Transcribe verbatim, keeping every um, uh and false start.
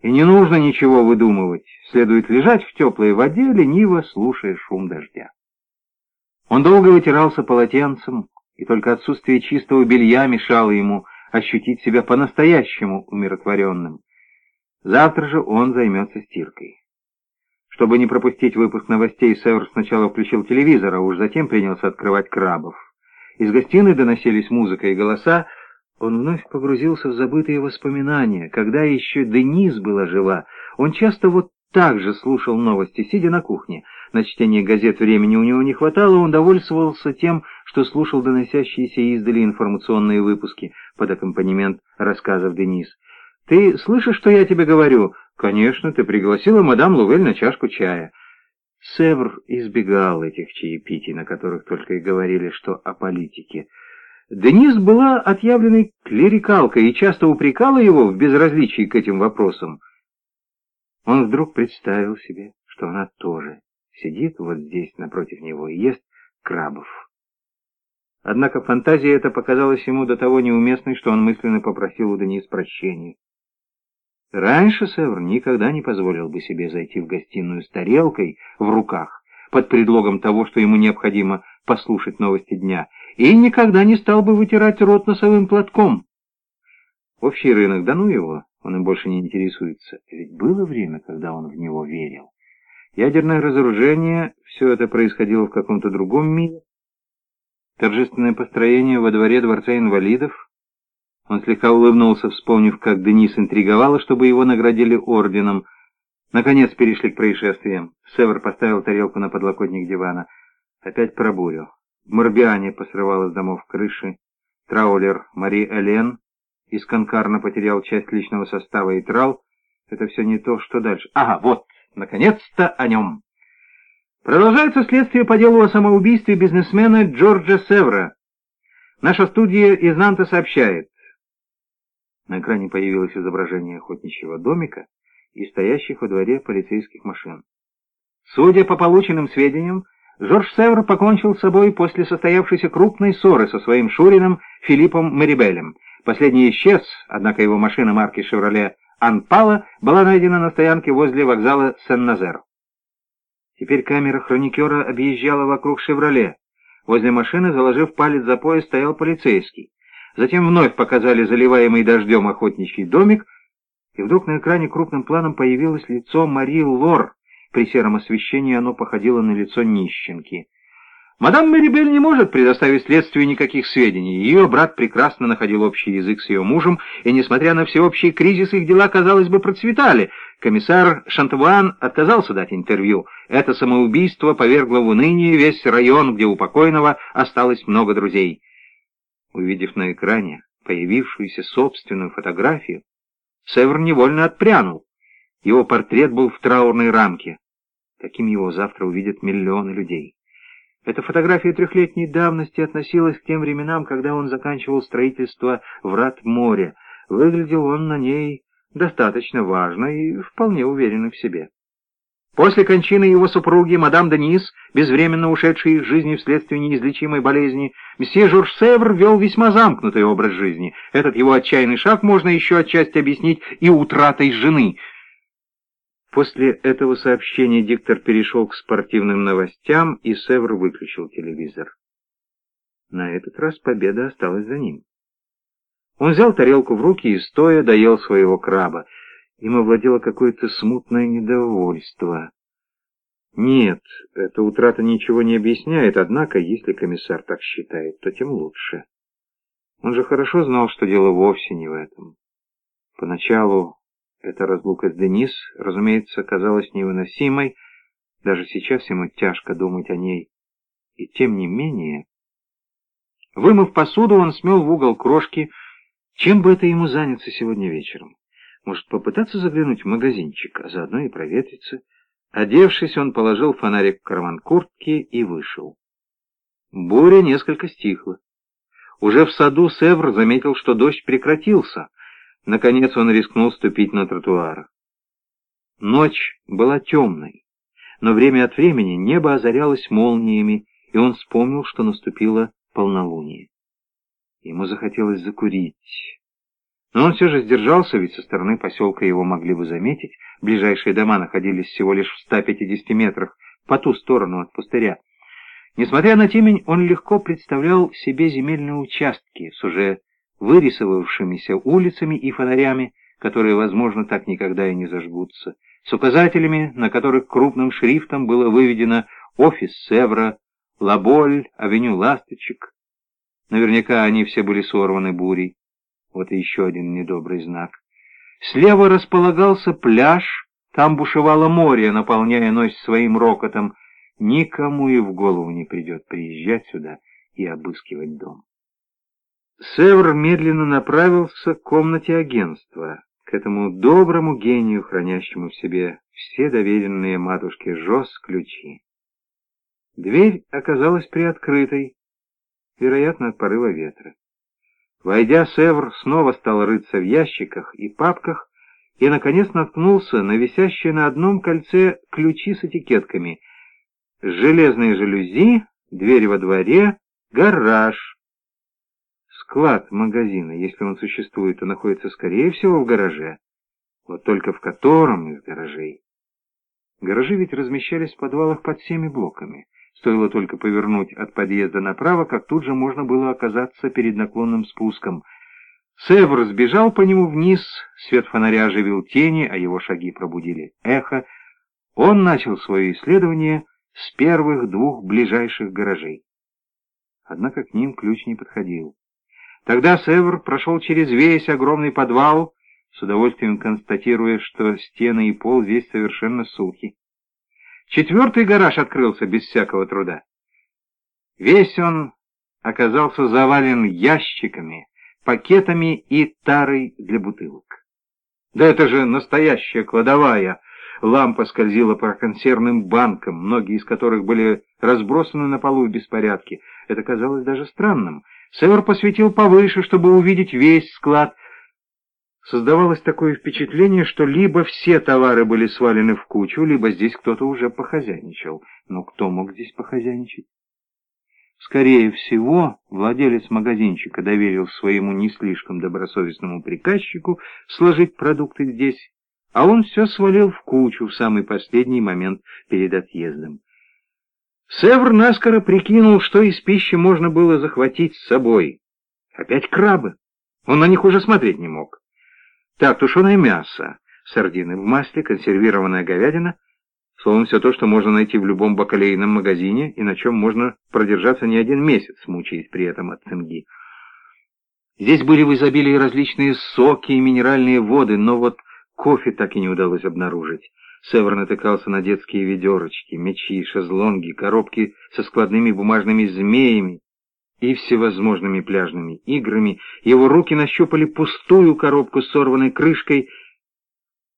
И не нужно ничего выдумывать, следует лежать в теплой воде, лениво слушая шум дождя. Он долго вытирался полотенцем, и только отсутствие чистого белья мешало ему ощутить себя по-настоящему умиротворенным. Завтра же он займется стиркой. Чтобы не пропустить выпуск новостей, Север сначала включил телевизор, а уж затем принялся открывать крабов. Из гостиной доносились музыка и голоса. Он вновь погрузился в забытые воспоминания. Когда еще Денис была жива, он часто вот так же слушал новости, сидя на кухне. На чтение газет времени у него не хватало, он довольствовался тем, что слушал доносящиеся издали информационные выпуски под аккомпанемент рассказов Денис. «Ты слышишь, что я тебе говорю?» «Конечно, ты пригласила мадам Лувель на чашку чая». Севр избегал этих чаепитий, на которых только и говорили, что о политике. Денис была отъявленной клерикалкой и часто упрекала его в безразличии к этим вопросам. Он вдруг представил себе, что она тоже сидит вот здесь напротив него и ест крабов. Однако фантазия эта показалась ему до того неуместной, что он мысленно попросил у Денис прощения. Раньше Севр никогда не позволил бы себе зайти в гостиную с тарелкой в руках под предлогом того, что ему необходимо послушать новости дня, и никогда не стал бы вытирать рот носовым платком. Общий рынок, да ну его, он им больше не интересуется. Ведь было время, когда он в него верил. Ядерное разоружение, все это происходило в каком-то другом мире. Торжественное построение во дворе Дворца инвалидов. Он слегка улыбнулся, вспомнив, как Денис интриговала, чтобы его наградили орденом. Наконец перешли к происшествиям. Север поставил тарелку на подлокотник дивана. Опять про бурю. В Морбиане посрывало с домов крыши. Траулер Мари Элен из Конкарна потерял часть личного состава и трал. Это все не то, что дальше. Ага, вот, наконец-то о нем. Продолжается следствие по делу о самоубийстве бизнесмена Джорджа Севра. Наша студия из Нанта сообщает. На экране появилось изображение охотничьего домика и стоящих во дворе полицейских машин. Судя по полученным сведениям, Жорж Севр покончил с собой после состоявшейся крупной ссоры со своим шурином Филиппом Мерибелем. Последний исчез, однако его машина марки «Шевроле» Анпала была найдена на стоянке возле вокзала Сен-Назер. Теперь камера хроникера объезжала вокруг «Шевроле». Возле машины, заложив палец за пояс, стоял полицейский. Затем вновь показали заливаемый дождем охотничий домик, и вдруг на экране крупным планом появилось лицо Мари Лор. При сером освещении оно походило на лицо нищенки. Мадам Мерибель не может предоставить следствию никаких сведений. Ее брат прекрасно находил общий язык с ее мужем, и, несмотря на всеобщий кризис, их дела, казалось бы, процветали. Комиссар Шантавуан отказался дать интервью. Это самоубийство повергло в уныние весь район, где у покойного осталось много друзей. Увидев на экране появившуюся собственную фотографию, Севр невольно отпрянул. Его портрет был в траурной рамке. Таким его завтра увидят миллионы людей. Эта фотография трехлетней давности относилась к тем временам, когда он заканчивал строительство врат моря. Выглядел он на ней достаточно важно и вполне уверенно в себе. После кончины его супруги, мадам Денис, безвременно ушедшей из жизни вследствие неизлечимой болезни, месье Жорж Севр вел весьма замкнутый образ жизни. Этот его отчаянный шаг можно еще отчасти объяснить и утратой жены. После этого сообщения диктор перешел к спортивным новостям, и Севр выключил телевизор. На этот раз победа осталась за ним. Он взял тарелку в руки и, стоя, доел своего краба. Им овладело какое-то смутное недовольство. Нет, эта утрата ничего не объясняет, однако, если комиссар так считает, то тем лучше. Он же хорошо знал, что дело вовсе не в этом. Поначалу эта разлука с Денис, разумеется, казалась невыносимой, даже сейчас ему тяжко думать о ней. И тем не менее... Вымыв посуду, он смел в угол крошки. Чем бы это ему заняться сегодня вечером? Может, попытаться заглянуть в магазинчик, а заодно и проветриться? Одевшись, он положил фонарик в карман куртки и вышел. Буря несколько стихла. Уже в саду Севр заметил, что дождь прекратился. Наконец он рискнул ступить на тротуар. Ночь была темной, но время от времени небо озарялось молниями, и он вспомнил, что наступило полнолуние. Ему захотелось закурить. Но он все же сдержался, ведь со стороны поселка его могли бы заметить. Ближайшие дома находились всего лишь в ста пятидесяти метрах по ту сторону от пустыря. Несмотря на темень, он легко представлял себе земельные участки с уже вырисовавшимися улицами и фонарями, которые, возможно, так никогда и не зажгутся, с указателями, на которых крупным шрифтом было выведено «Офис Севра», «Лаболь», «Авеню Ласточек». Наверняка они все были сорваны бурей. Вот и еще один недобрый знак. Слева располагался пляж, там бушевало море, наполняя ночь своим рокотом. Никому и в голову не придет приезжать сюда и обыскивать дом. Севр медленно направился к комнате агентства, к этому доброму гению, хранящему в себе все доверенные матушке Жоз ключи. Дверь оказалась приоткрытой, вероятно, от порыва ветра. Войдя, Севр снова стал рыться в ящиках и папках и, наконец, наткнулся на висящие на одном кольце ключи с этикетками: железные жалюзи, дверь во дворе, гараж. Склад магазина, если он существует, то находится, скорее всего, в гараже. Вот только в котором из гаражей? Гаражи ведь размещались в подвалах под всеми блоками. Стоило только повернуть от подъезда направо, как тут же можно было оказаться перед наклонным спуском. Севр сбежал по нему вниз, свет фонаря оживил тени, а его шаги пробудили эхо. Он начал свое исследование с первых двух ближайших гаражей. Однако к ним ключ не подходил. Тогда Севр прошел через весь огромный подвал, с удовольствием констатируя, что стены и пол здесь совершенно сухи. Четвертый гараж открылся без всякого труда. Весь он оказался завален ящиками, пакетами и тарой для бутылок. Да это же настоящая кладовая! Лампа скользила по консервным банкам, многие из которых были разбросаны на полу в беспорядке. Это казалось даже странным. Севр посветил повыше, чтобы увидеть весь склад. Создавалось такое впечатление, что либо все товары были свалены в кучу, либо здесь кто-то уже похозяйничал. Но кто мог здесь похозяйничать? Скорее всего, владелец магазинчика доверил своему не слишком добросовестному приказчику сложить продукты здесь, а он все свалил в кучу в самый последний момент перед отъездом. Севр наскоро прикинул, что из пищи можно было захватить с собой. Опять крабы. Он на них уже смотреть не мог. Так, тушеное мясо, сардины в масле, консервированная говядина, словом, все то, что можно найти в любом бакалейном магазине и на чем можно продержаться не один месяц, мучаясь при этом от цинги. Здесь были в изобилии различные соки и минеральные воды, но вот кофе так и не удалось обнаружить. Севр натыкался на детские ведерочки, мячи, шезлонги, коробки со складными бумажными змеями и всевозможными пляжными играми. Его руки нащупали пустую коробку с сорванной крышкой